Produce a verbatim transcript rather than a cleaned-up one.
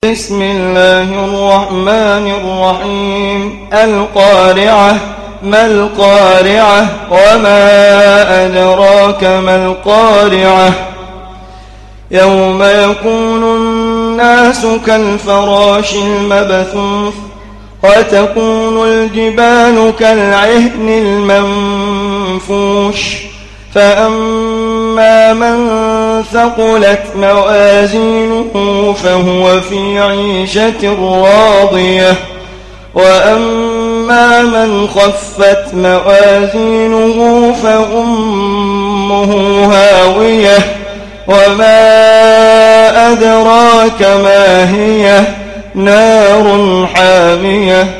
بسم الله الرحمن الرحيم القارعة ما القارعة وما أدراك ما القارعة يوم يكون الناس كالفراش المبثوث وتكون الجبال كالعهن المنفوش فأما من ثقلت موازينه فهو في عيشة راضية وأما من خفت موازينه فأمه هاوية وما أدراك ما هي نار حامية